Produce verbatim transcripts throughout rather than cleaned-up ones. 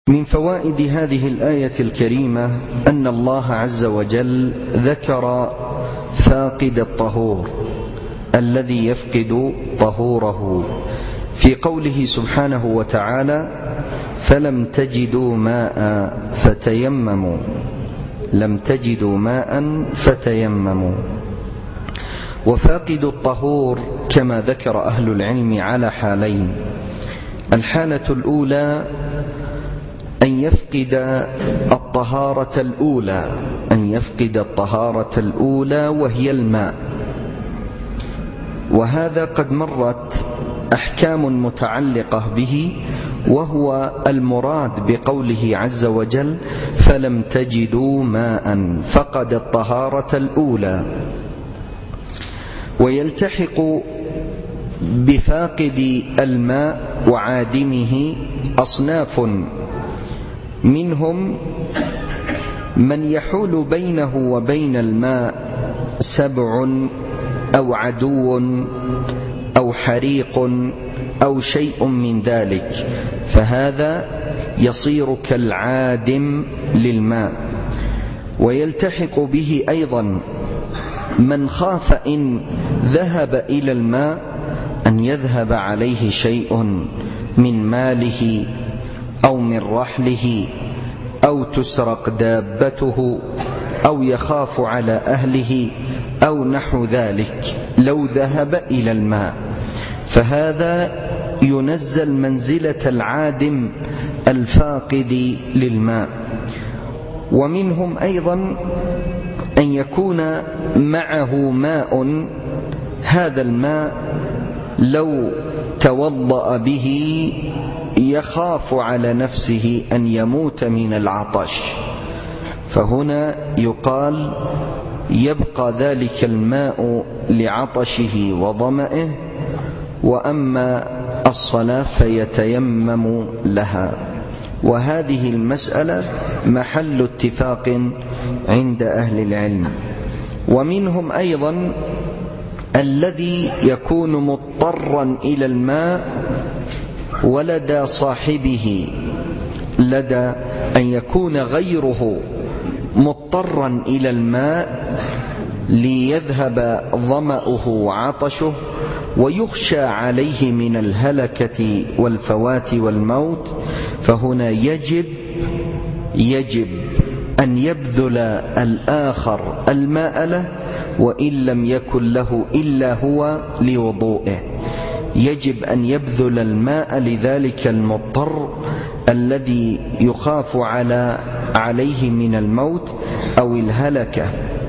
من فوائد هذه الآية الكريمة أن الله عز وجل ذكر فاقد الطهور الذي يفقد طهوره في قوله سبحانه وتعالى: فلم تجدوا ماء فتيمموا لم تجدوا ماء فتيمموا. وفاقد الطهور كما ذكر أهل العلم على حالين: الحالة الأولى أن يفقد الطهارة الأولى أن يفقد الطهارة الأولى وهي الماء، وهذا قد مرت أحكام متعلقة به، وهو المراد بقوله عز وجل: فلم تجدوا ماء، فقد الطهارة الأولى. ويلتحق بفاقد الماء وعادمه أصناف، منهم من يحول بينه وبين الماء سبع أو عدو أو حريق أو شيء من ذلك، فهذا يصير كالعادم للماء. ويلتحق به أيضا من خاف إن ذهب إلى الماء أن يذهب عليه شيء من ماله أو من رحله أو تسرق دابته أو يخاف على أهله أو نحو ذلك لو ذهب إلى الماء، فهذا ينزل منزلة العادم الفاقد للماء. ومنهم أيضا أن يكون معه ماء، هذا الماء لو توضأ به يخاف على نفسه أن يموت من العطش، فهنا يقال يبقى ذلك الماء لعطشه وظمئه، وأما الصلاة فيتيمم لها. وهذه المسألة محل اتفاق عند أهل العلم. ومنهم أيضا الذي يكون مضطرا إلى الماء ولدى صاحبه، لدى أن يكون غيره مضطرا إلى الماء ليذهب ظمأه وعطشه، ويخشى عليه من الهلكة والفوات والموت، فهنا يجب يجب أن يبذل الآخر الماء له، وإن لم يكن له إلا هو لوضوئه، يجب أن يبذل الماء لذلك المضطر الذي يخاف على عليه من الموت أو الهلكة.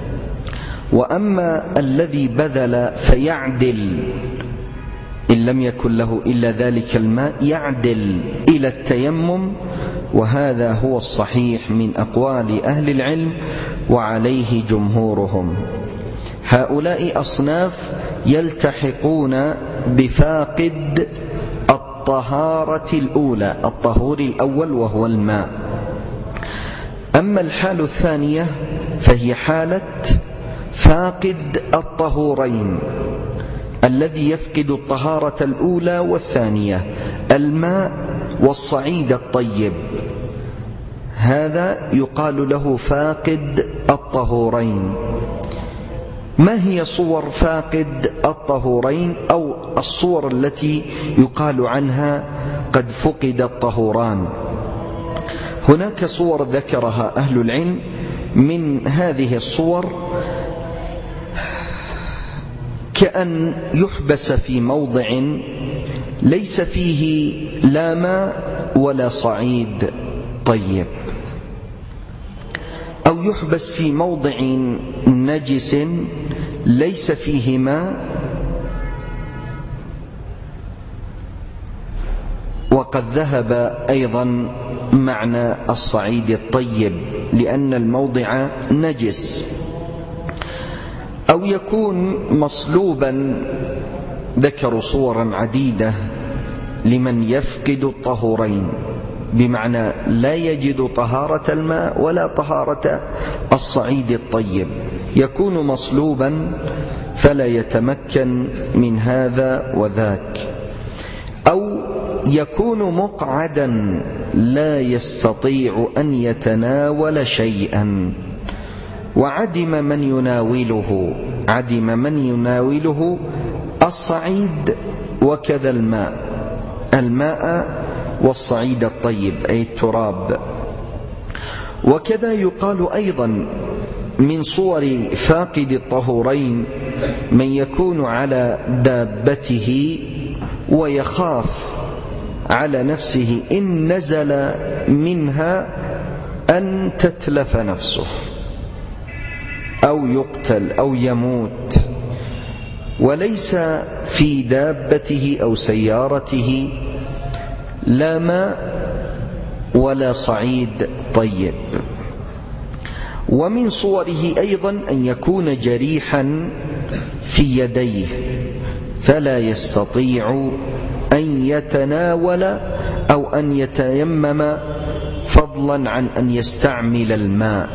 وأما الذي بذل فيعدل، إن لم يكن له إلا ذلك الماء يعدل إلى التيمم، وهذا هو الصحيح من أقوال أهل العلم وعليه جمهورهم. هؤلاء أصناف يلتحقون بفاقد الطهارة الأولى، الطهور الأول وهو الماء. أما الحالة الثانية فهي حالة فاقد الطهورين، الذي يفقد الطهارة الأولى والثانية، الماء والصعيد الطيب، هذا يقال له فاقد الطهورين. ما هي صور فاقد الطهورين، أو الصور التي يقال عنها قد فقد الطهوران؟ هناك صور ذكرها أهل العلم. من هذه الصور كأن يحبس في موضع ليس فيه لا ماء ولا صعيد طيب، أو يحبس في موضع نجس ليس فيه ماء وقد ذهب أيضا معنى الصعيد الطيب لأن الموضع نجس، أو يكون مصلوبا. ذكروا صورا عديدة لمن يفقد الطهورين، بمعنى لا يجد طهارة الماء ولا طهارة الصعيد الطيب، يكون مصلوبا فلا يتمكن من هذا وذاك. أو يكون مقعدا لا يستطيع أن يتناول شيئا، وعدم من يناوله عدم من يناوله الصعيد وكذا الماء الماء والصعيد الطيب أي التراب. وكذا يقال أيضا من صور فاقد الطهورين من يكون على دابته ويخاف على نفسه إن نزل منها أن تتلف نفسه أو يقتل أو يموت، وليس في دابته أو سيارته لا ماء ولا صعيد طيب. ومن صوره أيضا أن يكون جريحا في يديه فلا يستطيع أن يتناول أو أن يتيمم فضلا عن أن يستعمل الماء.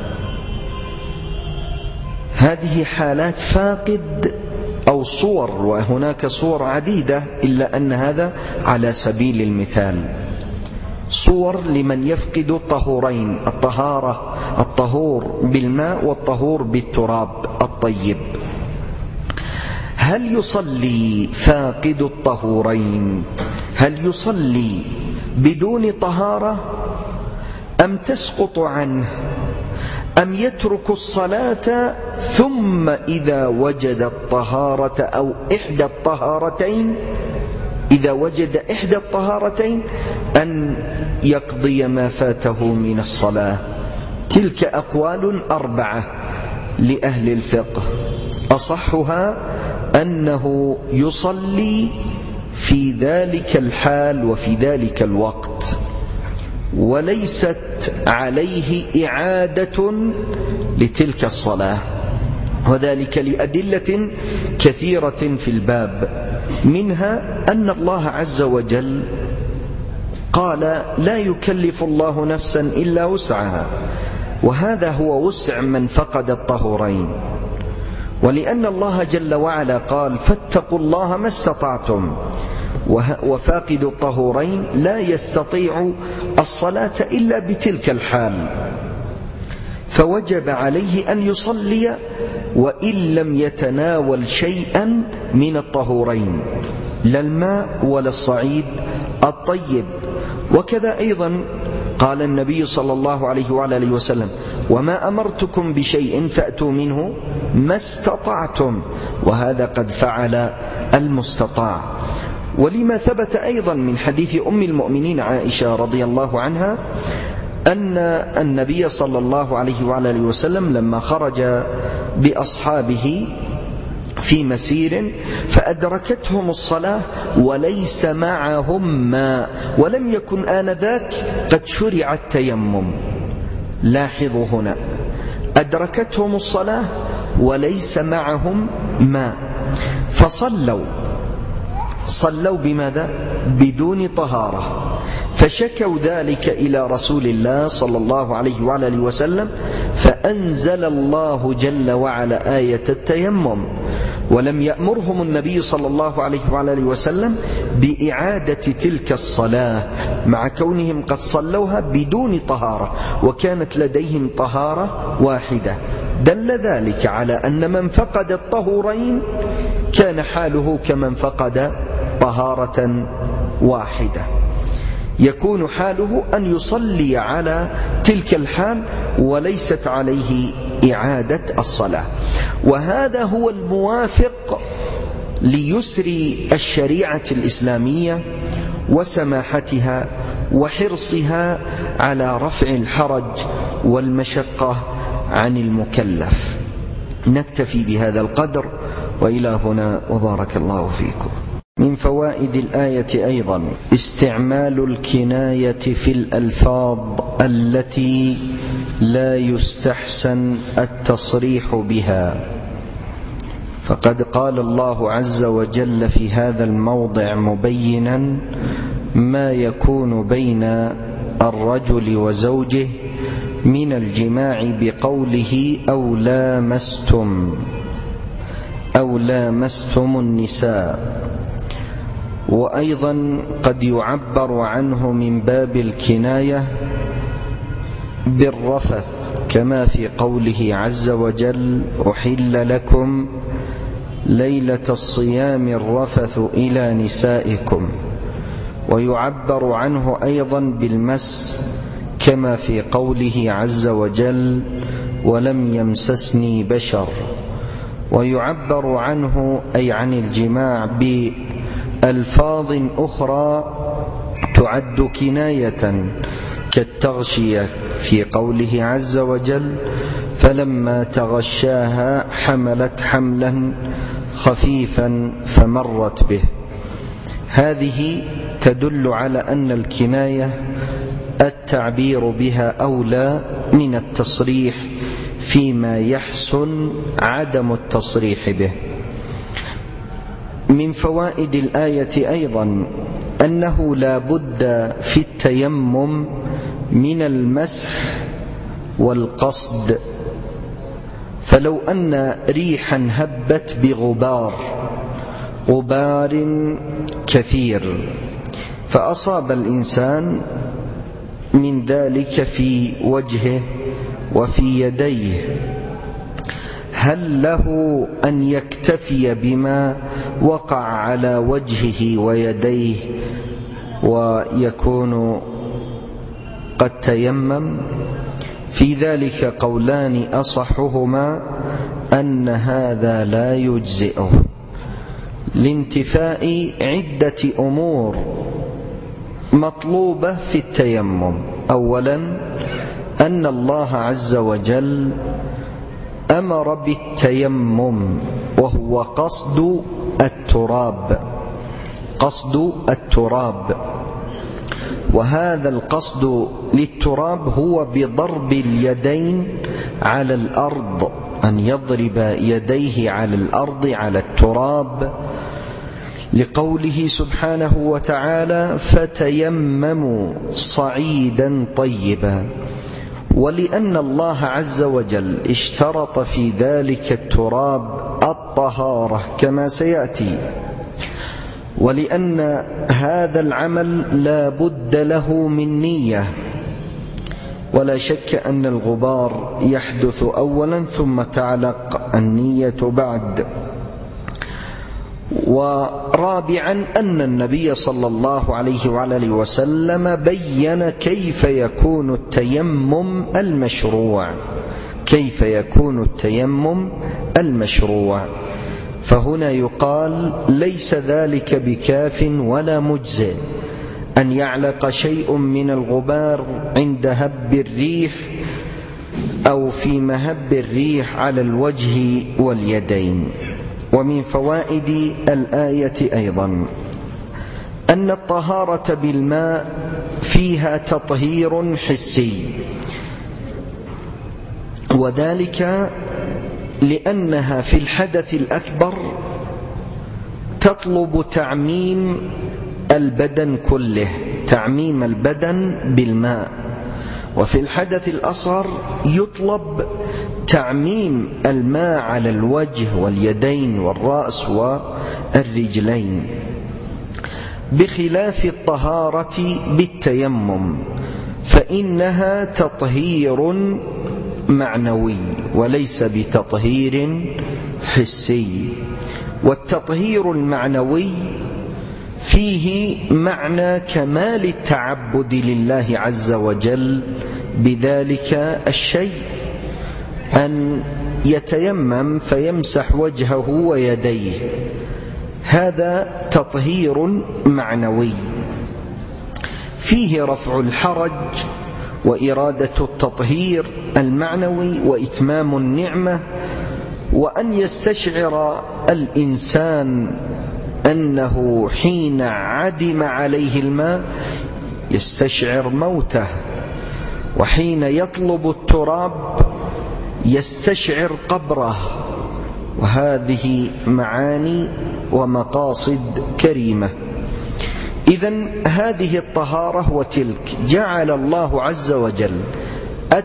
هذه حالات فاقد أو صور، وهناك صور عديدة إلا أن هذا على سبيل المثال، صور لمن يفقد الطهورين، الطهارة الطهور بالماء والطهور بالتراب الطيب. هل يصلي فاقد الطهورين؟ هل يصلي بدون طهارة أم تسقط عنه، أم يترك الصلاة ثم إذا وجد الطهارة أو إحدى الطهارتين إذا وجد إحدى الطهارتين أن يقضي ما فاته من الصلاة؟ تلك أقوال أربعة لأهل الفقه، أصحها أنه يصلي في ذلك الحال وفي ذلك الوقت، وليست عليه إعادة لتلك الصلاة، وذلك لأدلة كثيرة في الباب، منها أن الله عز وجل قال لا يكلف الله نفسا إلا وسعها، وهذا هو وسع من فقد الطهورين. ولأن الله جل وعلا قال فاتقوا الله ما استطعتم، وفاقد الطهورين لا يستطيع الصلاة إلا بتلك الحال، فوجب عليه أن يصلي وإن لم يتناول شيئا من الطهورين، لا الماء ولا الصعيد الطيب. وكذا أيضا قال النبي صلى الله عليه وعلى آله وسلم وما أمرتكم بشيء فأتوا منه ما استطعتم، وهذا قد فعل المستطاع. ولما ثبت أيضا من حديث أم المؤمنين عائشة رضي الله عنها أن النبي صلى الله عليه وعلى آله وسلم لما خرج بأصحابه في مسير فأدركتهم الصلاة وليس معهم ماء، ولم يكن آنذاك قد شرع التيمم. لاحظوا هنا، أدركتهم الصلاة وليس معهم ماء، فصلوا صلوا بماذا؟ بدون طهارة، فشكوا ذلك إلى رسول الله صلى الله عليه وعلى آله وسلم، فأنزل الله جل وعلا آية التيمم، ولم يأمرهم النبي صلى الله عليه وعلى آله وسلم بإعادة تلك الصلاة مع كونهم قد صلوها بدون طهارة وكانت لديهم طهارة واحدة. دل ذلك على أن من فقد الطهورين كان حاله كمن فقد طهارة واحدة، يكون حاله أن يصلي على تلك الحال وليست عليه إعادة الصلاة. وهذا هو الموافق ليسر الشريعة الإسلامية وسماحتها وحرصها على رفع الحرج والمشقة عن المكلف. نكتفي بهذا القدر، وإلى هنا وبارك الله فيكم. من فوائد الآية أيضا استعمال الكناية في الألفاظ التي لا يستحسن التصريح بها، فقد قال الله عز وجل في هذا الموضع مبينا ما يكون بين الرجل وزوجه من الجماع بقوله أو لامستم أو لامستم النساء. وأيضا قد يعبر عنه من باب الكناية بالرفث، كما في قوله عز وجل: أحل لكم ليلة الصيام الرفث إلى نسائكم. ويعبر عنه أيضا بالمس، كما في قوله عز وجل: ولم يمسسني بشر. ويعبر عنه أي عن الجماع بألفاظ أخرى تعد كناية، كالتغشية في قوله عز وجل: فلما تغشاها حملت حملا خفيفا فمرت به. هذه تدل على أن الكناية التعبير بها أولى من التصريح فيما يحسن عدم التصريح به. من فوائد الآية أيضا أنه لا بد في التيمم من المسح والقصد، فلو أن ريحا هبت بغبار غبار كثير فأصاب الإنسان من ذلك في وجهه وفي يديه، هل له أن يكتفي بما وقع على وجهه ويديه ويكون قد تيمم؟ في ذلك قولان، أصحهما أن هذا لا يجزئه لانتفاء عدة أمور مطلوبة في التيمم. أولا، أن الله عز وجل أمر بالتيمم، وهو قصد التراب قصد التراب وهذا القصد للتراب هو بضرب اليدين على الأرض، أن يضرب يديه على الأرض على التراب، لقوله سبحانه وتعالى: فتيمموا صعيدا طيبا. ولأن الله عز وجل اشترط في ذلك التراب الطهارة كما سيأتي، ولأن هذا العمل لا بد له من نية، ولا شك أن الغبار يحدث أولا ثم تعلق النية بعد. ورابعا، أن النبي صلى الله عليه وآله وسلم بين كيف يكون التيمم المشروع كيف يكون التيمم المشروع فهنا يقال: ليس ذلك بكاف ولا مجزئ أن يعلق شيء من الغبار عند هب الريح أو في مهب الريح على الوجه واليدين. ومن فوائد الآية أيضا أن الطهارة بالماء فيها تطهير حسي، وذلك لأنها في الحدث الأكبر تطلب تعميم البدن كله تعميم البدن بالماء، وفي الحدث الأصغر يطلب تعميم الماء على الوجه واليدين والرأس والرجلين، بخلاف الطهارة بالتيمم فإنها تطهير معنوي وليس بتطهير حسي. والتطهير المعنوي فيه معنى كمال التعبد لله عز وجل بذلك الشيء، أن يتيمم فيمسح وجهه ويديه، هذا تطهير معنوي فيه رفع الحرج وإرادة التطهير المعنوي وإتمام النعمة، وأن يستشعر الإنسان أنه حين عدم عليه الماء يستشعر موته، وحين يطلب التراب يستشعر قبره، وهذه معاني ومقاصد كريمة. إذن هذه الطهارة وتلك جعل الله عز وجل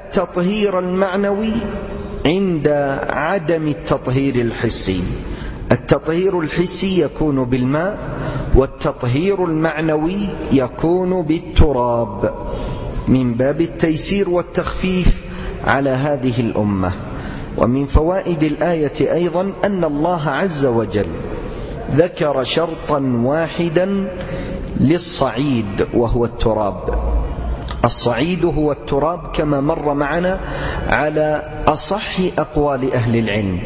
التطهير المعنوي عند عدم التطهير الحسي. التطهير الحسي يكون بالماء، والتطهير المعنوي يكون بالتراب، من باب التيسير والتخفيف على هذه الأمة. ومن فوائد الآية أيضا أن الله عز وجل ذكر شرطا واحدا للصعيد وهو التراب. الصعيد هو التراب كما مر معنا على أصح أقوال أهل العلم.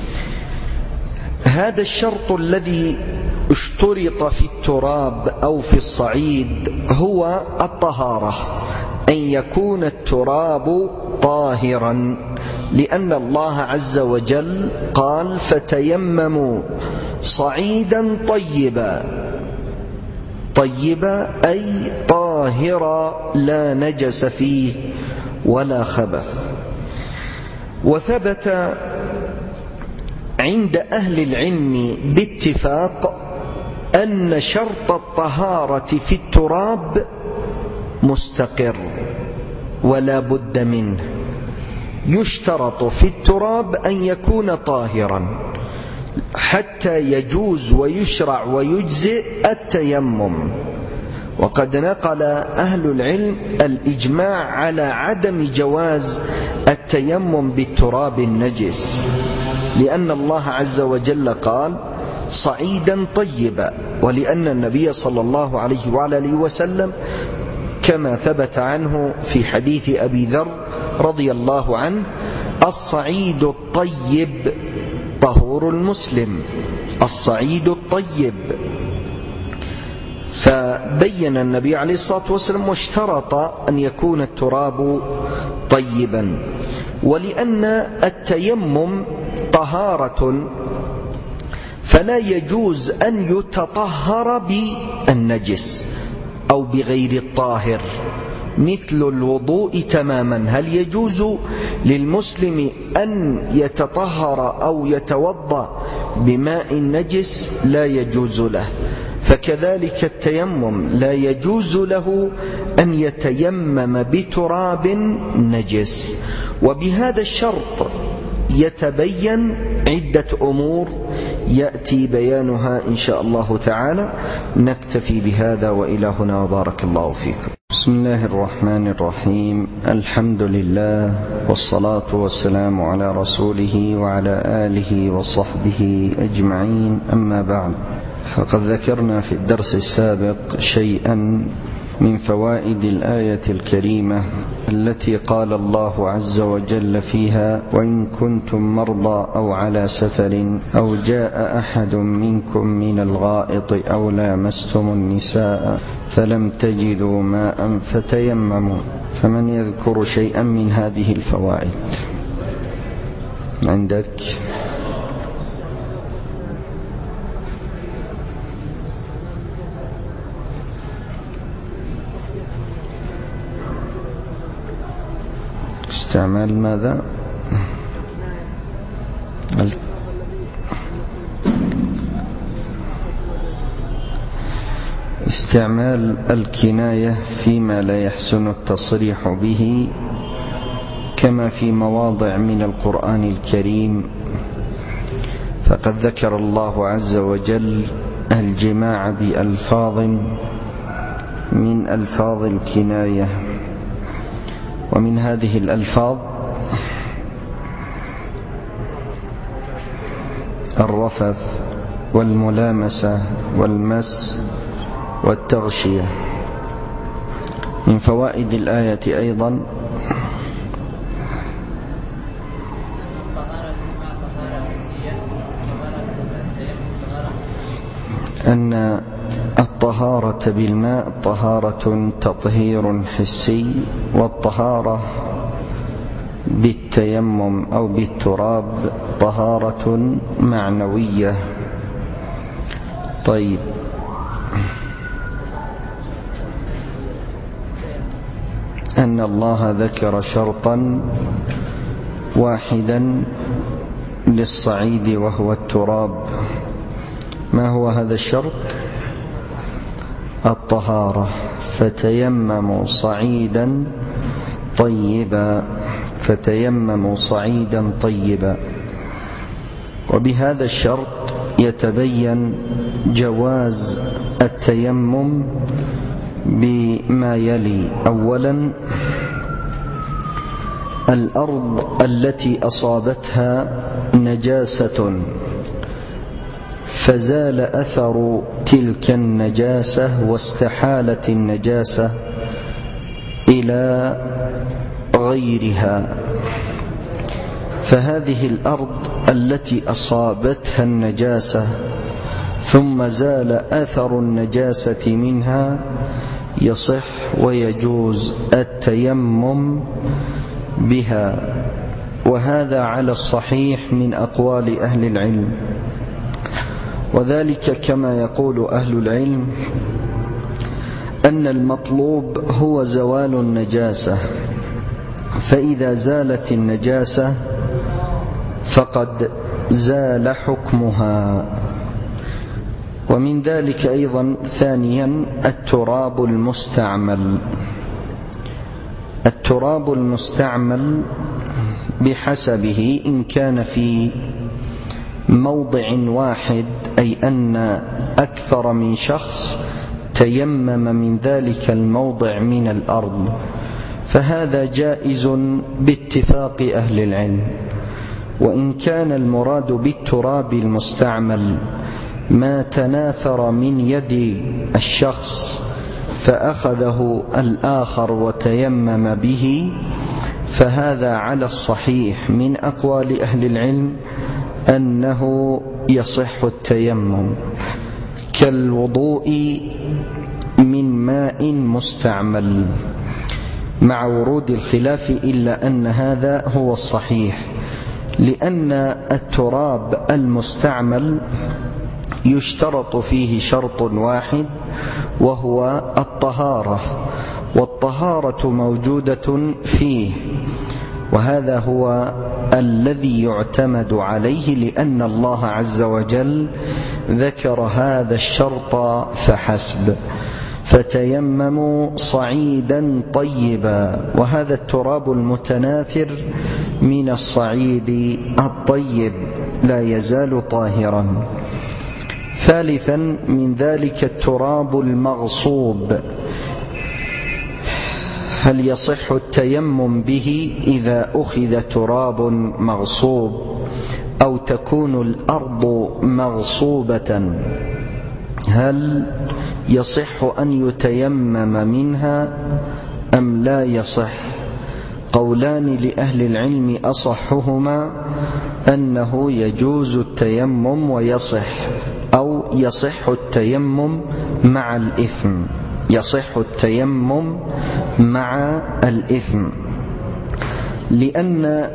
هذا الشرط الذي اشترط في التراب أو في الصعيد هو الطهارة، أن يكون التراب طاهرا، لأن الله عز وجل قال فتيمموا صعيدا طيبا، طيبا أي طاهرا لا نجس فيه ولا خبث. وثبت عند أهل العلم باتفاق أن شرط الطهارة في التراب مستقر ولا بد منه. يشترط في التراب أن يكون طاهرا حتى يجوز ويشرع ويجزئ التيمم. وقد نقل أهل العلم الإجماع على عدم جواز التيمم بالتراب النجس، لأن الله عز وجل قال صعيدا طيبا، ولأن النبي صلى الله عليه وعلى آله وسلم كما ثبت عنه في حديث أبي ذر رضي الله عنه الصعيد الطيب طهور المسلم، الصعيد الطيب. فبين النبي عليه الصلاة والسلام واشترط أن يكون التراب طيبا. ولأن التيمم طهارة فلا يجوز أن يتطهر بالنجس أو بغير الطاهر، مثل الوضوء تماما. هل يجوز للمسلم أن يتطهر أو يتوضأ بماء نجس؟ لا يجوز له. فكذلك التيمم لا يجوز له أن يتيمم بتراب نجس. وبهذا الشرط يتبين عدة أمور يأتي بيانها إن شاء الله تعالى. نكتفي بهذا وإلى هنا وبارك الله فيكم. بسم الله الرحمن الرحيم. الحمد لله والصلاة والسلام على رسوله وعلى آله وصحبه أجمعين، أما بعد. فقد ذكرنا في الدرس السابق شيئا من فوائد الآية الكريمة التي قال الله عز وجل فيها وإن كنتم مرضى أو على سفر أو جاء أحد منكم من الغائط أو لامستم النساء فلم تجدوا ماء فتيمموا. فمن يذكر شيئا من هذه الفوائد؟ عندك؟ استعمال ماذا؟ استعمال الكناية فيما لا يحسن التصريح به، كما في مواضع من القرآن الكريم. فقد ذكر الله عز وجل الجماع بألفاظ من ألفاظ الكناية، ومن هذه الألفاظ الرفث والملامسة والمس والتغشية. من فوائد الآية أيضا أن الطهارة بالماء طهارة تطهير حسي، والطهارة بالتيمم أو بالتراب طهارة معنوية. طيب، أن الله ذكر شرطا واحدا للصعيد وهو التراب. ما هو هذا الشرط؟ الطهارة. فتيمموا صعيدا طيبا، فتيمموا صعيدا طيبا. وبهذا الشرط يتبين جواز التيمم بما يلي: أولا، الأرض التي أصابتها نجاسة فزال أثر تلك النجاسة واستحالت النجاسة إلى غيرها، فهذه الأرض التي أصابتها النجاسة ثم زال أثر النجاسة منها يصح ويجوز التيمم بها، وهذا على الصحيح من أقوال أهل العلم. وذلك كما يقول أهل العلم أن المطلوب هو زوال النجاسة، فإذا زالت النجاسة فقد زال حكمها. ومن ذلك أيضا ثانيا التراب المستعمل. التراب المستعمل بحسبه، إن كان في موضع واحد أي أن أكثر من شخص تيمم من ذلك الموضع من الأرض، فهذا جائز باتفاق أهل العلم. وإن كان المراد بالتراب المستعمل ما تناثر من يد الشخص فأخذه الآخر وتيمم به، فهذا على الصحيح من أقوال أهل العلم أنه يصح التيمم، كالوضوء من ماء مستعمل، مع ورود الخلاف، إلا أن هذا هو الصحيح، لأن التراب المستعمل يشترط فيه شرط واحد وهو الطهارة، والطهارة موجودة فيه، وهذا هو الذي يعتمد عليه، لأن الله عز وجل ذكر هذا الشرط فحسب: فتيمموا صعيدا طيبا، وهذا التراب المتناثر من الصعيد الطيب لا يزال طاهرا. ثالثا من ذلك التراب المغصوب، هل يصح التيمم به إذا أخذ تراب مغصوب أو تكون الأرض مغصوبة؟ هل يصح أن يتيمم منها أم لا يصح؟ قولان لأهل العلم، أصحهما أنه يجوز التيمم ويصح، أو يصح التيمم مع الإثم، يصح التيمم مع الإثم، لأن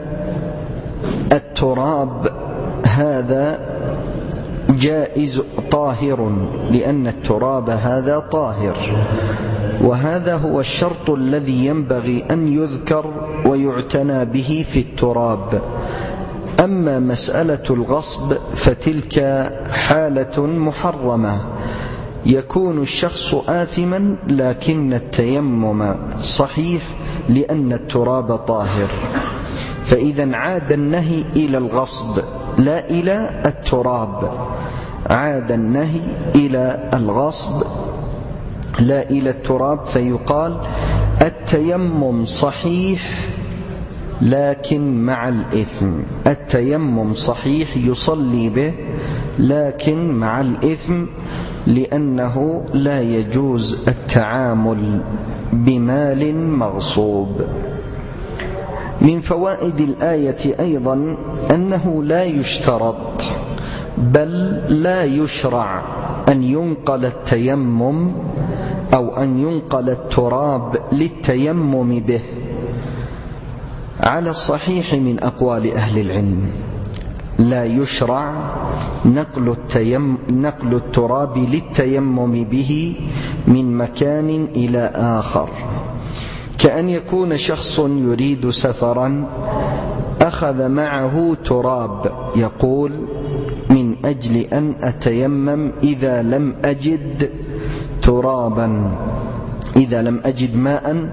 التراب هذا جائز طاهر، لأن التراب هذا طاهر، وهذا هو الشرط الذي ينبغي أن يذكر ويعتنى به في التراب. أما مسألة الغصب فتلك حالة محرمة، يكون الشخص آثما لكن التيمم صحيح لأن التراب طاهر. فإذا عاد النهي إلى الغصب لا إلى التراب، عاد النهي إلى الغصب لا إلى التراب، فيقال التيمم صحيح لكن مع الإثم. التيمم صحيح يصلي به لكن مع الإثم، لأنه لا يجوز التعامل بمال مغصوب. من فوائد الآية أيضا أنه لا يشترط بل لا يشرع أن ينقل التيمم أو أن ينقل التراب للتيمم به، على الصحيح من أقوال أهل العلم لا يشرع نقل, التيم نقل التراب للتيمم به من مكان إلى آخر، كأن يكون شخص يريد سفرا أخذ معه تراب، يقول من أجل أن أتيمم إذا لم أجد ترابا، إذا لم أجد ماء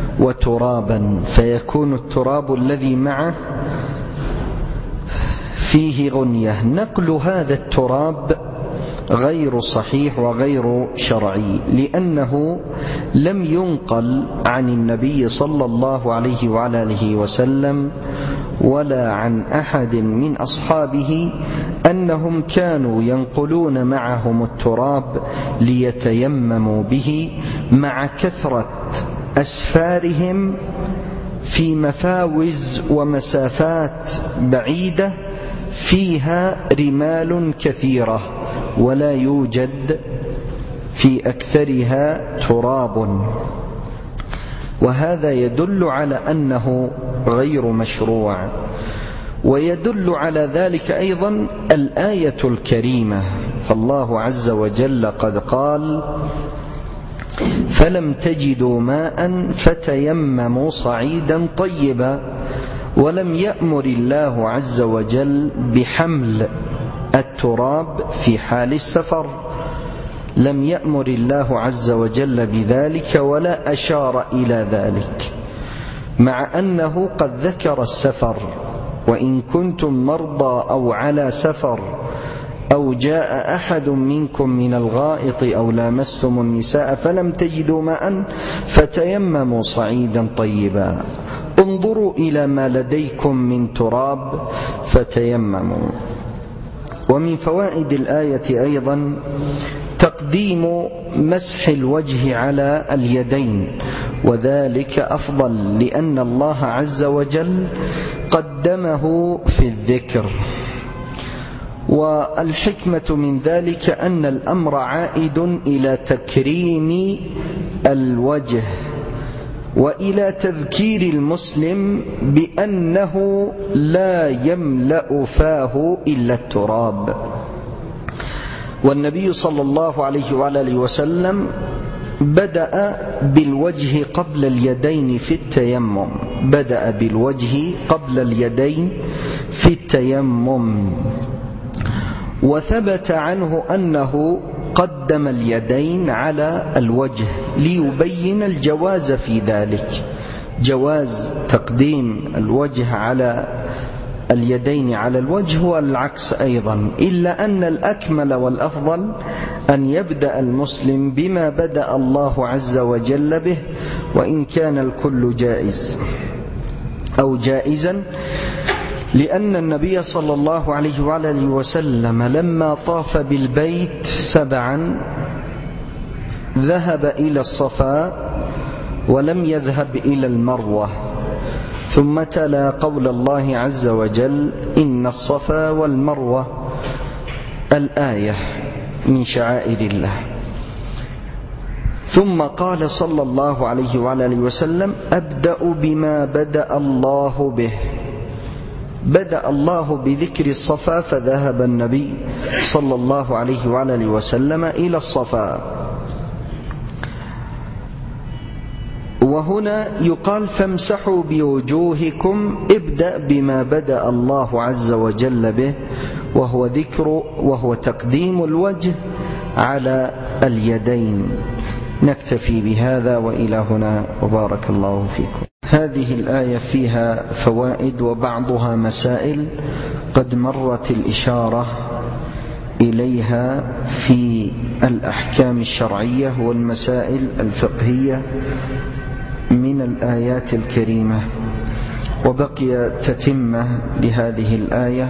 وترابا، فيكون التراب الذي معه فيه غنية. نقل هذا التراب غير صحيح وغير شرعي، لأنه لم ينقل عن النبي صلى الله عليه وعلى آله وسلم ولا عن أحد من أصحابه أنهم كانوا ينقلون معهم التراب ليتيمموا به مع كثرة أسفارهم في مفاوز ومسافات بعيدة فيها رمال كثيرة ولا يوجد في أكثرها تراب، وهذا يدل على أنه غير مشروع. ويدل على ذلك أيضا الآية الكريمة، فالله عز وجل قد قال: فلم تجدوا ماء فتيمموا صعيدا طيبا، ولم يأمر الله عز وجل بحمل التراب في حال السفر، لم يأمر الله عز وجل بذلك ولا أشار إلى ذلك، مع أنه قد ذكر السفر: وإن كنتم مرضى أو على سفر أو جاء أحد منكم من الغائط أو لامستم النساء فلم تجدوا ماء فتيمموا صعيدا طيبا، انظروا إلى ما لديكم من تراب فتيمموا. ومن فوائد الآية أيضا تقديم مسح الوجه على اليدين، وذلك أفضل لأن الله عز وجل قدمه في الذكر. والحكمة من ذلك أن الأمر عائد إلى تكريم الوجه وإلى تذكير المسلم بأنه لا يملأ فاه إلا التراب. والنبي صلى الله عليه وآله وسلم بدأ بالوجه قبل اليدين في التيمم، بدأ بالوجه قبل اليدين في التيمم. وثبت عنه أنه قدم اليدين على الوجه ليبين الجواز في ذلك، جواز تقديم الوجه على اليدين على الوجه والعكس أيضا، إلا أن الأكمل والأفضل أن يبدأ المسلم بما بدأ الله عز وجل به، وإن كان الكل جائز أو جائزا، لأن النبي صلى الله عليه وآله وسلم لما طاف بالبيت سبعا ذهب إلى الصفا ولم يذهب إلى المروة، ثم تلا قول الله عز وجل: إن الصفا والمروة، الآية من شعائر الله. ثم قال صلى الله عليه وآله وسلم: أبدأ بما بدأ الله به. بدأ الله بذكر الصفا فذهب النبي صلى الله عليه وآله وسلم إلى الصفا. وهنا يقال: فامسحوا بوجوهكم، ابدأ بما بدأ الله عز وجل به، وهو ذكر وهو تقديم الوجه على اليدين. نكتفي بهذا وإلى هنا، وبارك الله فيكم. هذه الآية فيها فوائد وبعضها مسائل قد مرت الإشارة إليها في الأحكام الشرعية والمسائل الفقهية من الآيات الكريمة، وبقي تتمة لهذه الآية.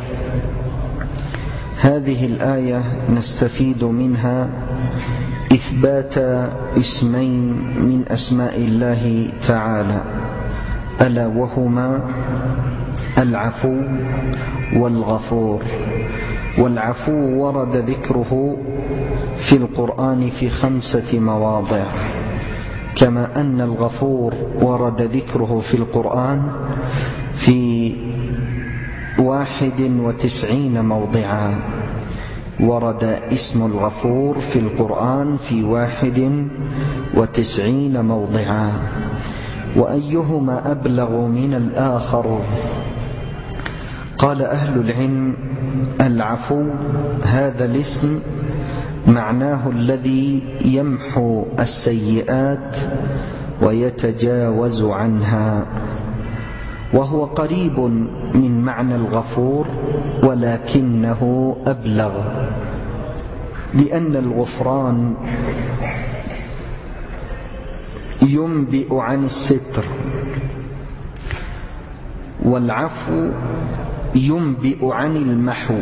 هذه الآية نستفيد منها إثبات اسمين من أسماء الله تعالى، ألا وهما العفو والغفور. والعفو ورد ذكره في القرآن في خمسة مواضع، كما أن الغفور ورد ذكره في القرآن في واحد وتسعين موضعا. ورد اسم الغفور في القرآن في واحد وتسعين موضعا، وأيهما أبلغ من الآخر؟ قال أهل العلم: العفو هذا الاسم معناه الذي يمحو السيئات ويتجاوز عنها، وهو قريب من معنى الغفور ولكنه أبلغ، لأن الغفران ينبئ عن الستر، والعفو ينبئ عن المحو،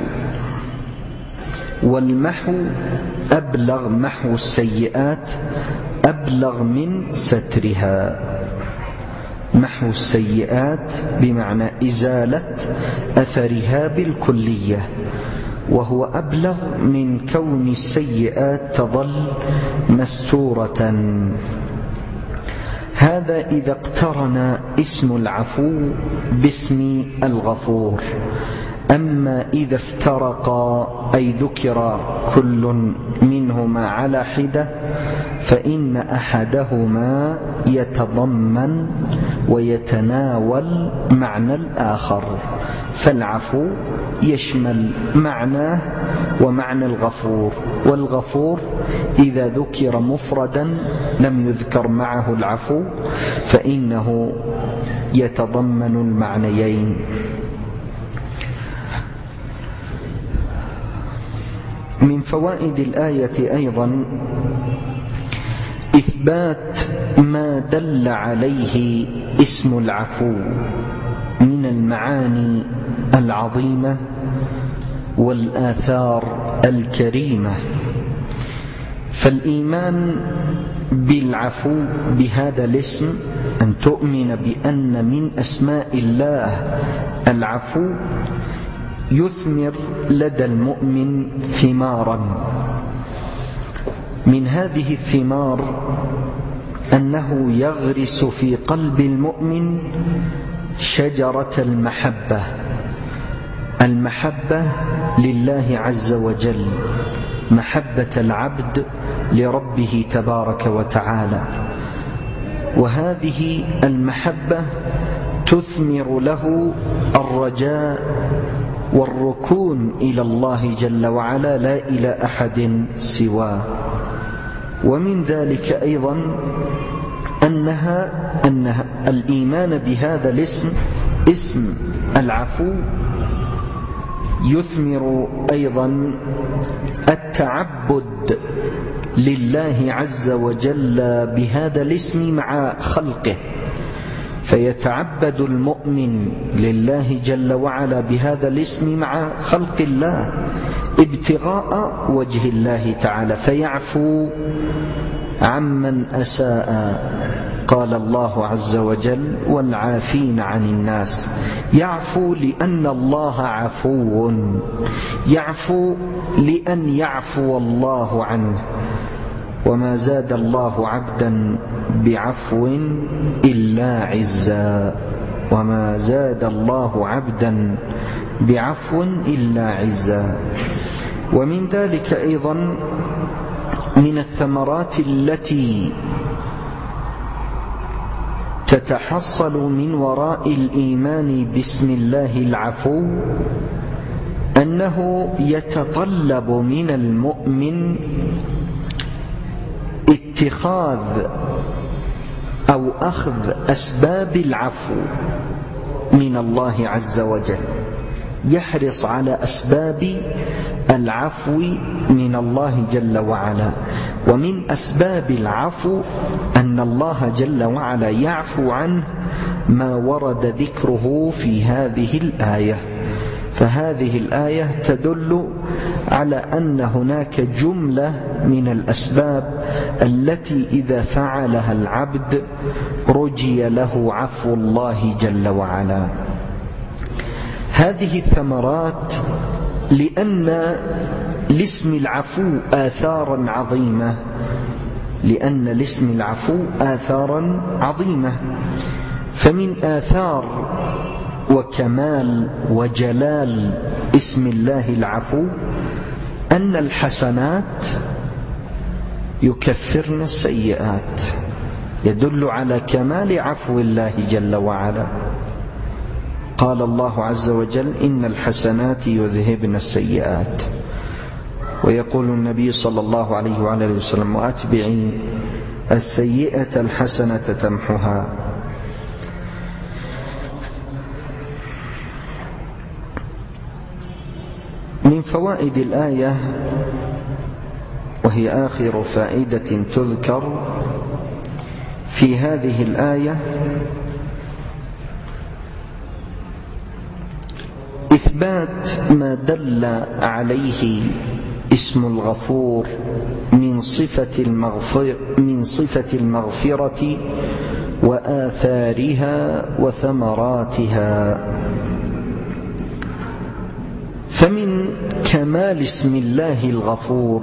والمحو أبلغ، محو السيئات أبلغ من سترها. محو السيئات بمعنى إزالة أثرها بالكلية، وهو أبلغ من كون السيئات تظل مستورة. هذا إذا اقترن اسم العفو باسم الغفور. أما إذا افترقا أي ذكر كل منهما على حدة فإن أحدهما يتضمن ويتناول معنى الآخر، فالعفو يشمل معناه ومعنى الغفور، والغفور إذا ذكر مفردا لم يذكر معه العفو فإنه يتضمن المعنيين. من فوائد الآية أيضا إثبات ما دل عليه اسم العفو من المعاني العظيمة والآثار الكريمة. فالإيمان بالعفو بهذا الاسم أن تؤمن بأن من أسماء الله العفو يثمر لدى المؤمن ثمارا. من هذه الثمار أنه يغرس في قلب المؤمن شجرة المحبة، المحبة لله عز وجل، محبة العبد لربه تبارك وتعالى. وهذه المحبة تثمر له الرجاء والركون إلى الله جل وعلا لا إلى أحد سواه. ومن ذلك أيضا أنها أنها الإيمان بهذا الاسم، اسم العفو، يثمر أيضا التعبد لله عز وجل بهذا الاسم مع خلقه، فيتعبد المؤمن لله جل وعلا بهذا الاسم مع خلق الله ابتغاء وجه الله تعالى، فيعفو عمن أساء. قال الله عز وجل والعافين عن الناس، يعفو لأن الله عفو، يعفو لأن يعفو الله عنه. وما زاد الله عبدا بعفو إلا عزا، وما زاد الله عبدا بعفو إلا عزا. ومن ذلك أيضا من الثمرات التي تتحصل من وراء الإيمان باسم الله العفو أنه يتطلب من المؤمن اتخاذ أو أخذ أسباب العفو من الله عز وجل، يحرص على أسباب العفو من الله جل وعلا. ومن أسباب العفو أن الله جل وعلا يعفو عنه ما ورد ذكره في هذه الآية. فهذه الآية تدل على أن هناك جملة من الأسباب التي إذا فعلها العبد رجي له عفو الله جل وعلا. هذه الثمرات لأن لاسم العفو آثارا عظيمة، لأن لاسم العفو آثارا عظيمة. فمن آثار وكمال وجلال اسم الله العفو أن الحسنات يكفرن السيئات، يدل على كمال عفو الله جل وعلا. قال الله عز وجل إن الحسنات يذهبن السيئات. ويقول النبي صلى الله عليه وعلى اله وسلم وأتبعي السيئة الحسنة تمحها. من فوائد الآية، وهي آخر فائدة تذكر في هذه الآية، إثبات ما دل عليه اسم الغفور من صفة المغفرة, من صفة المغفرة وآثارها وثمراتها. فمن كمال اسم الله الغفور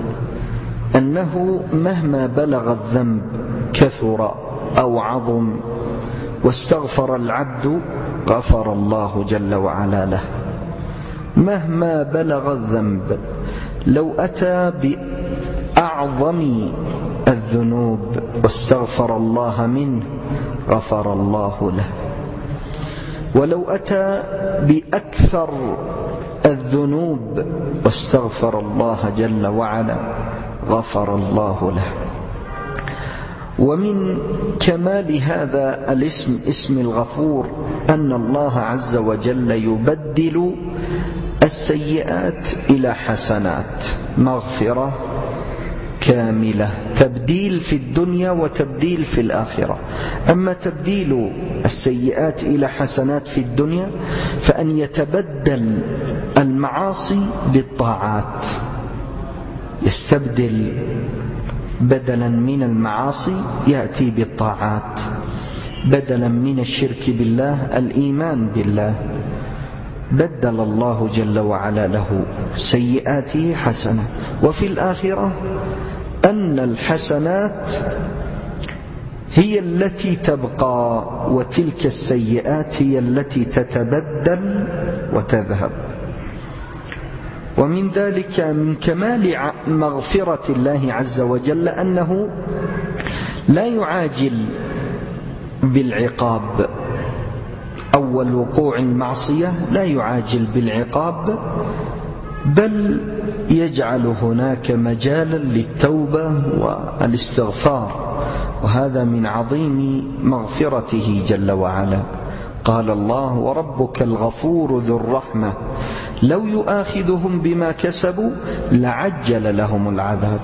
أنه مهما بلغ الذنب كثر أو عظم واستغفر العبد غفر الله جل وعلا له. مهما بلغ الذنب، لو أتى بأعظم الذنوب واستغفر الله منه غفر الله له، ولو أتى بأكثر الذنوب واستغفر الله جل وعلا غفر الله له. ومن كمال هذا الاسم، اسم الغفور، أن الله عز وجل يبدل السيئات إلى حسنات، مغفرة كاملة، تبديل في الدنيا وتبديل في الآخرة. أما تبديل السيئات إلى حسنات في الدنيا فأن يتبدل المعاصي بالطاعات، يستبدل بدلا من المعاصي يأتي بالطاعات، بدلا من الشرك بالله الإيمان بالله، بدل الله جل وعلا له سيئاته حسنات. وفي الآخرة أن الحسنات هي التي تبقى، وتلك السيئات هي التي تتبدل وتذهب. ومن ذلك من كمال مغفرة الله عز وجل أنه لا يعاجل بالعقاب. أول وقوع المعصية لا يعاجل بالعقاب، بل يجعل هناك مجالا للتوبة والاستغفار، وهذا من عظيم مغفرته جل وعلا. قال الله: وربك الغفور ذو الرحمة لو يؤاخذهم بما كسبوا لعجل لهم العذاب.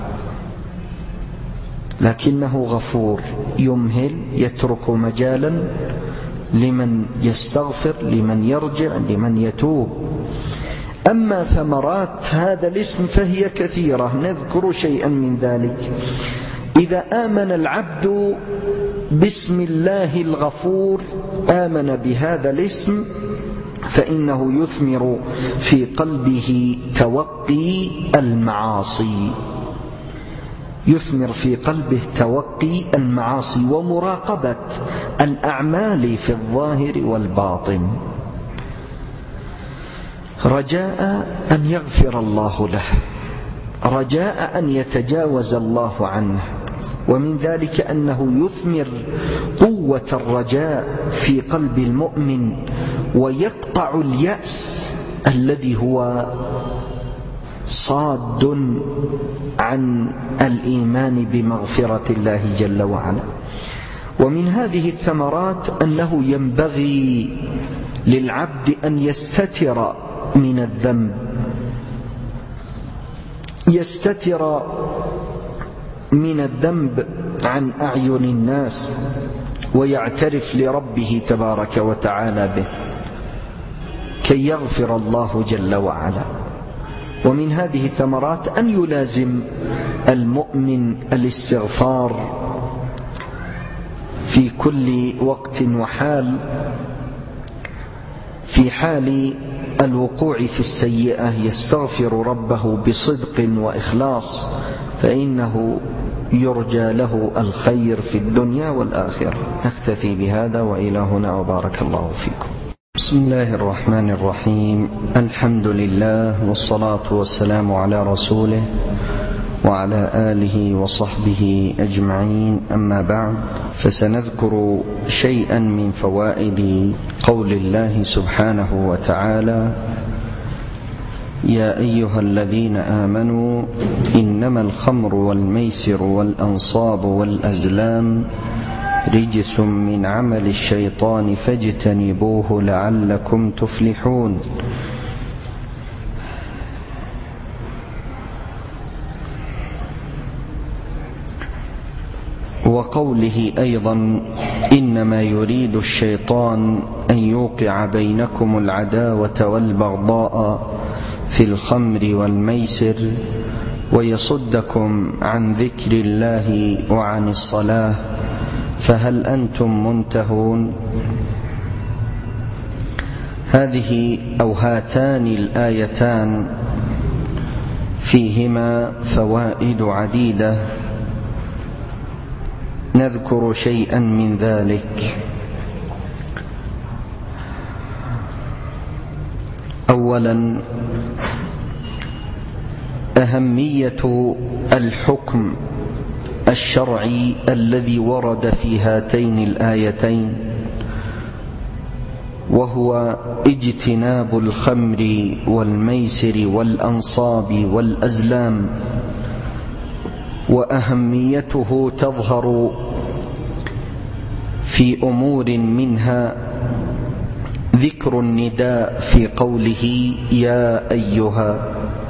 لكنه غفور، يمهل، يترك مجالا لمن يستغفر، لمن يرجع، لمن يتوب. أما ثمرات هذا الاسم فهي كثيرة، نذكر شيئا من ذلك. إذا آمن العبد باسم الله الغفور، آمن بهذا الاسم، فإنه يثمر في قلبه توقي المعاصي، يثمر في قلبه توقي المعاصي ومراقبة الأعمال في الظاهر والباطن، رجاء أن يغفر الله له، رجاء أن يتجاوز الله عنه. ومن ذلك أنه يثمر قوة الرجاء في قلب المؤمن، ويقطع اليأس الذي هو صاد عن الإيمان بمغفرة الله جل وعلا. ومن هذه الثمرات أنه ينبغي للعبد أن يستتر من الذنب، يستتر من الذنب عن أعين الناس، ويعترف لربه تبارك وتعالى به كي يغفر الله جل وعلا. ومن هذه الثمرات أن يلازم المؤمن الاستغفار في كل وقت وحال. في حال الوقوع في السيئة يستغفر ربه بصدق وإخلاص، فإنه يرجى له الخير في الدنيا والآخرة. نكتفي بهذا، وإلى هنا، وبارك الله فيكم. بسم الله الرحمن الرحيم. الحمد لله، والصلاة والسلام على رسوله وعلى آله وصحبه أجمعين. أما بعد، فسنذكر شيئا من فوائد قول الله سبحانه وتعالى: يا أيها الذين آمنوا إنما الخمر والميسر والأنصاب والأزلام رجس من عمل الشيطان فاجتنبوه لعلكم تفلحون. وقوله أيضا إنما يريد الشيطان أن يوقع بينكم العداوة والبغضاء في الخمر والميسر ويصدكم عن ذكر الله وعن الصلاة فهل أنتم منتهون؟ هذه أو هاتان الآيتان فيهما فوائد عديدة، نذكر شيئا من ذلك. أولا، أهمية الحكم الشرعي الذي ورد في هاتين الآيتين، وهو اجتناب الخمر والميسر والأنصاب والأزلام، وأهميته تظهر في أمور منها ذكر النداء في قوله يا أيها،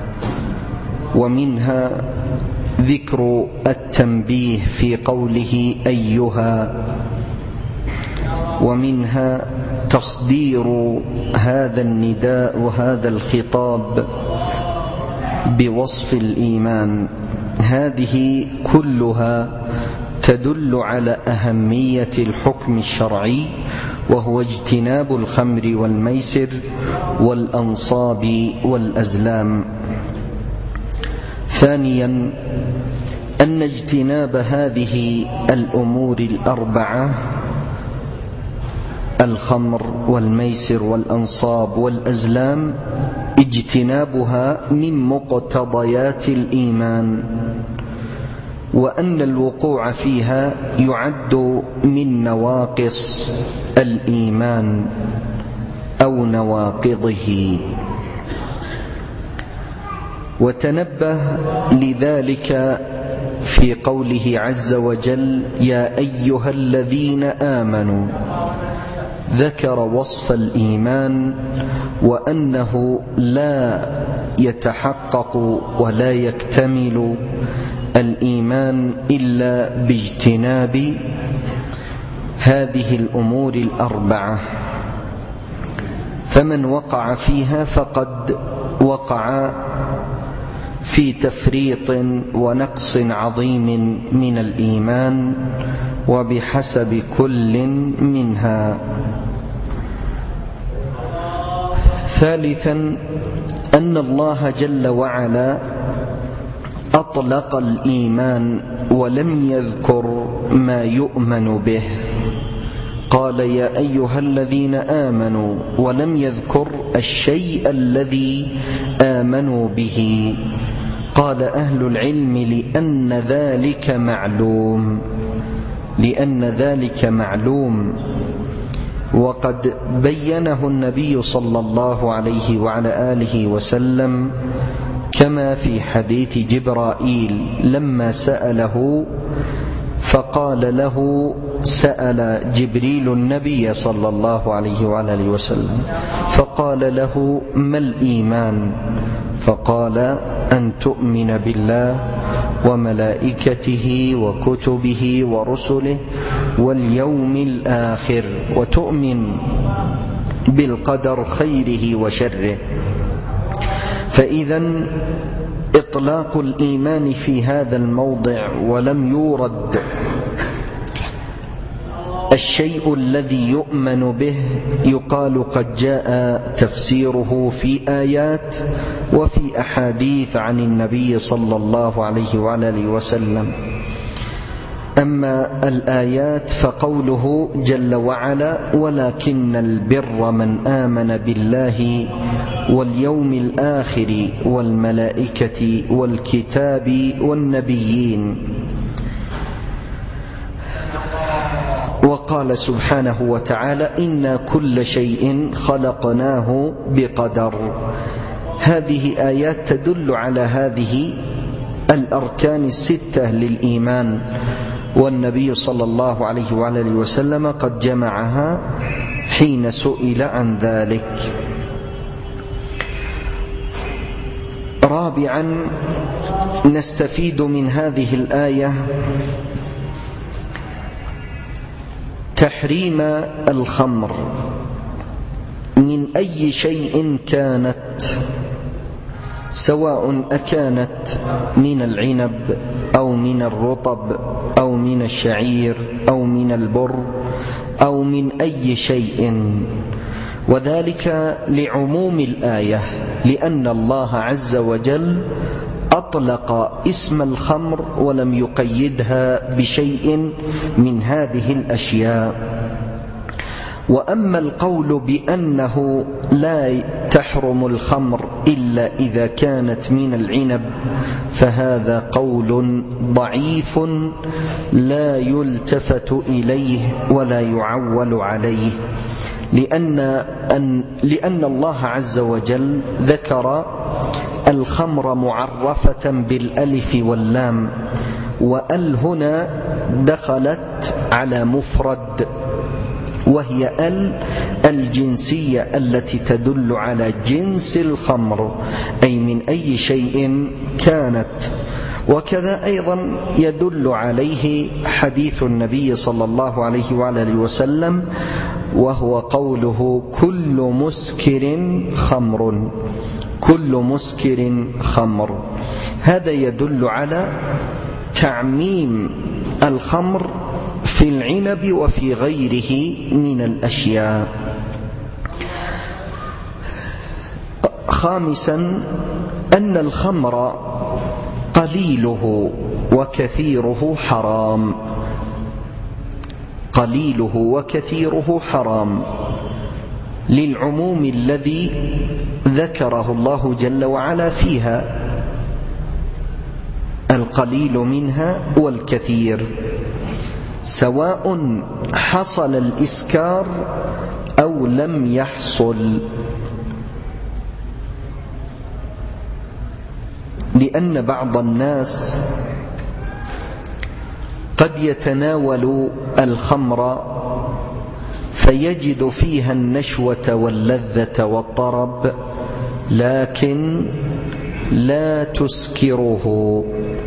ومنها ذكر التنبيه في قوله أيها، ومنها تصدير هذا النداء وهذا الخطاب بوصف الإيمان. هذه كلها تدل على أهمية الحكم الشرعي، وهو اجتناب الخمر والميسر والأنصاب والأزلام. ثانيا، أن اجتناب هذه الأمور الأربعة، الخمر والميسر والأنصاب والأزلام، اجتنابها من مقتضيات الإيمان، وأن الوقوع فيها يعد من نواقص الإيمان أو نواقضه. وتنبه لذلك في قوله عز وجل يا أيها الذين آمنوا، ذكر وصف الإيمان وأنه لا يتحقق ولا يكتمل الإيمان إلا باجتناب هذه الأمور الأربعة، فمن وقع فيها فقد وقع في تفريط ونقص عظيم من الإيمان وبحسب كل منها. ثالثا، أن الله جل وعلا أطلق الإيمان ولم يذكر ما يؤمن به، قال يا أيها الذين آمنوا ولم يذكر الشيء الذي آمنوا به. قال أهل العلم لأن ذلك معلوم، لأن ذلك معلوم، وقد بينه النبي صلى الله عليه وعلى آله وسلم، كما في حديث جبرائيل لما سأله فقال له، سأل جبريل النبي صلى الله عليه وعلى آله وسلم فقال له ما الإيمان؟ فقال أن تؤمن بالله وملائكته وكتبه ورسله واليوم الآخر وتؤمن بالقدر خيره وشره. فإذا إطلاق الإيمان في هذا الموضع ولم يورد الشيء الذي يؤمن به يقال قد جاء تفسيره في آيات وفي أحاديث عن النبي صلى الله عليه وعلى آله وسلم. أما الآيات فقوله جل وعلا ولكن البر من آمن بالله واليوم الآخر والملائكة والكتاب والنبيين. وقال سبحانه وتعالى إنا كل شيء خلقناه بقدر. هذه آيات تدل على هذه الأركان الستة للإيمان، والنبي صلى الله عليه وعلى آله وسلم قد جمعها حين سئل عن ذلك. رابعا، نستفيد من هذه الآية تحريم الخمر من أي شيء كانت، سواء أكانت من العنب أو من الرطب أو من الشعير أو من البر أو من أي شيء، وذلك لعموم الآية، لأن الله عز وجل أطلق اسم الخمر ولم يقيدها بشيء من هذه الأشياء. وأما القول بأنه لا تحرم الخمر إلا إذا كانت من العنب فهذا قول ضعيف لا يلتفت إليه ولا يعول عليه، لأن, أن لأن الله عز وجل ذكر الخمر معرفة بالألف واللام، وأل هنا دخلت على مفرد، وهي ال الجنسية التي تدل على جنس الخمر، أي من أي شيء كانت. وكذا أيضا يدل عليه حديث النبي صلى الله عليه وآله وسلم، وهو قوله كل مسكر خمر، كل مسكر خمر. هذا يدل على تعميم الخمر في العنب وفي غيره من الأشياء. خامسا أن الخمر قليله وكثيره حرام، قليله وكثيره حرام للعموم الذي ذكره الله جل وعلا فيها، القليل منها والكثير، سواء حصل الإسكار أو لم يحصل، لأن بعض الناس قد يتناول الخمر فيجد فيها النشوة واللذة والطرب لكن لا تسكره،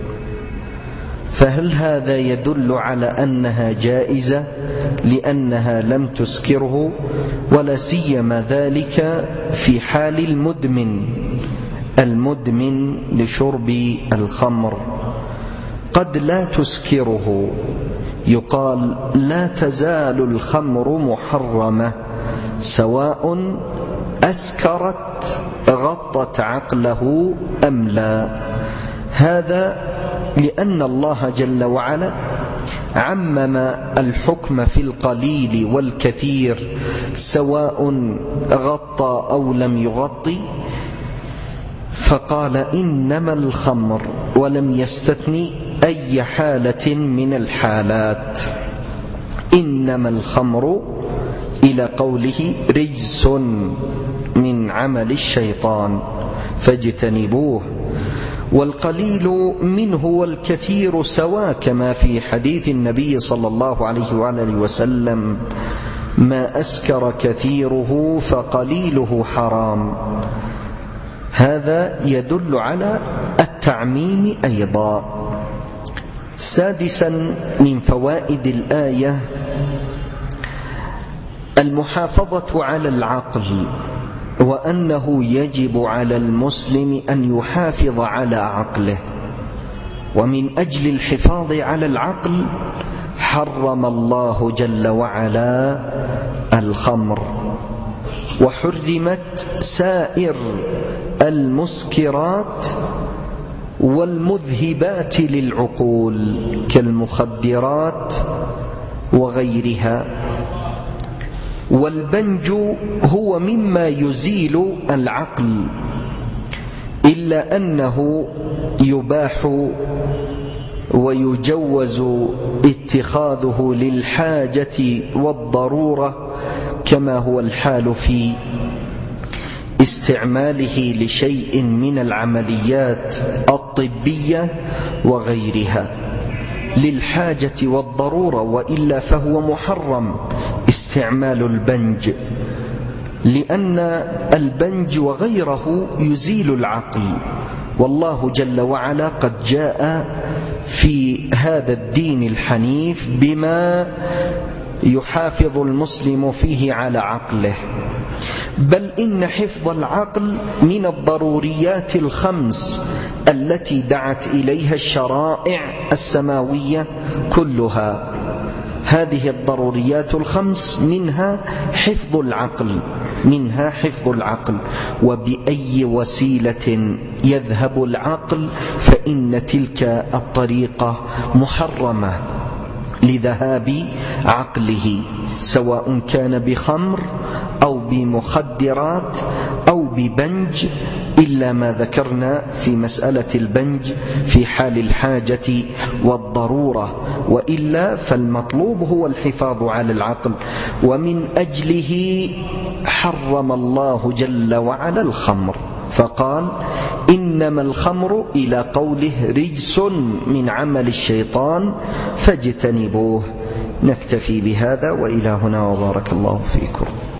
فهل هذا يدل على أنها جائزة لأنها لم تسكره؟ ولا سيما ذلك في حال المدمن، المدمن لشرب الخمر قد لا تسكره، يقال لا تزال الخمر محرمة سواء أسكرت غطت عقله أم لا. هذا لأن الله جل وعلا عمم الحكم في القليل والكثير سواء غطى أو لم يغطي، فقال إنما الخمر، ولم يستثني أي حالة من الحالات، إنما الخمر إلى قوله رجس من عمل الشيطان فاجتنبوه. والقليل منه والكثير سواء، كما في حديث النبي صلى الله عليه وآله وسلم ما أسكر كثيره فقليله حرام. هذا يدل على التعميم أيضا. سادسا من فوائد الآية المحافظة على العقل، وأنه يجب على المسلم أن يحافظ على عقله، ومن أجل الحفاظ على العقل حرم الله جل وعلا الخمر، وحرمت سائر المسكرات والمذهبات للعقول كالمخدرات وغيرها. والبنج هو مما يزيل العقل، إلا أنه يباح ويجوز اتخاذه للحاجة والضرورة، كما هو الحال في استعماله لشيء من العمليات الطبية وغيرها للحاجة والضرورة، وإلا فهو محرم استعمال البنج، لأن البنج وغيره يزيل العقل، والله جل وعلا قد جاء في هذا الدين الحنيف بما يحافظ المسلم فيه على عقله، بل إن حفظ العقل من الضروريات الخمس التي دعت إليها الشرائع السماوية كلها. هذه الضروريات الخمس منها حفظ العقل منها حفظ العقل وبأي وسيلة يذهب العقل فإن تلك الطريقة محرمة لذهاب عقله، سواء كان بخمر أو بمخدرات أو ببنج، إلا ما ذكرنا في مسألة البنج في حال الحاجة والضرورة، وإلا فالمطلوب هو الحفاظ على العقل. ومن أجله حرم الله جل وعلا الخمر، فقال إنما الخمر إلى قوله رجس من عمل الشيطان فاجتنبوه. نكتفي بهذا، وإلى هنا، وبارك الله فيكم.